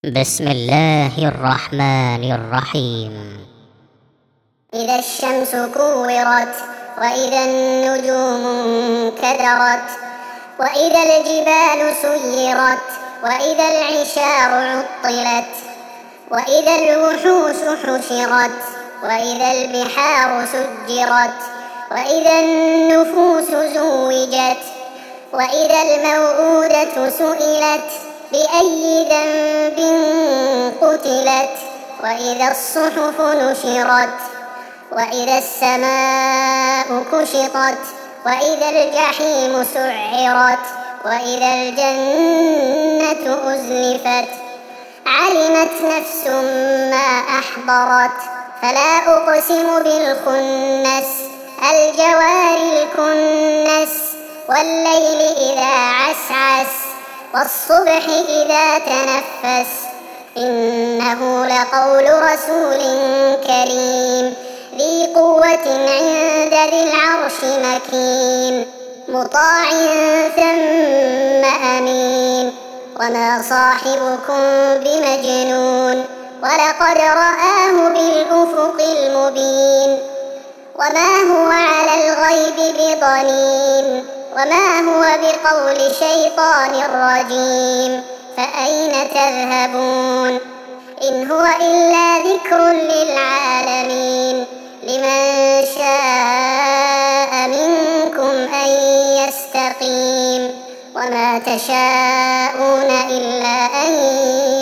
بسم الله الرحمن الرحيم. إذا الشمس كورت وإذا النجوم انكدرت وإذا الجبال سيرت وإذا العشار عطلت وإذا الوحوش حشرت وإذا البحار سجرت وإذا النفوس زوجت وإذا الموءودة سئلت بأي ذنب قتلت وإذا الصحف نشرت وإذا السماء كشطت وإذا الجحيم سعرت وإذا الجنة أزلفت علمت نفس ما أحضرت فلا أقسم بالخنس الجوار الكنس والليل إذا عسعس والصبح إذا تنفس إنه لقول رسول كريم ذي قوة عند ذي العرش مكين مطاع ثم أمين وما صاحبكم بمجنون ولقد رآه بالأفق المبين وما هو على الغيب بضنين وما هو بقول شيطان رجيم فأين تذهبون إن هو إلا ذكر للعالمين لمن شاء منكم أن يستقيم وما تشاءون إلا أن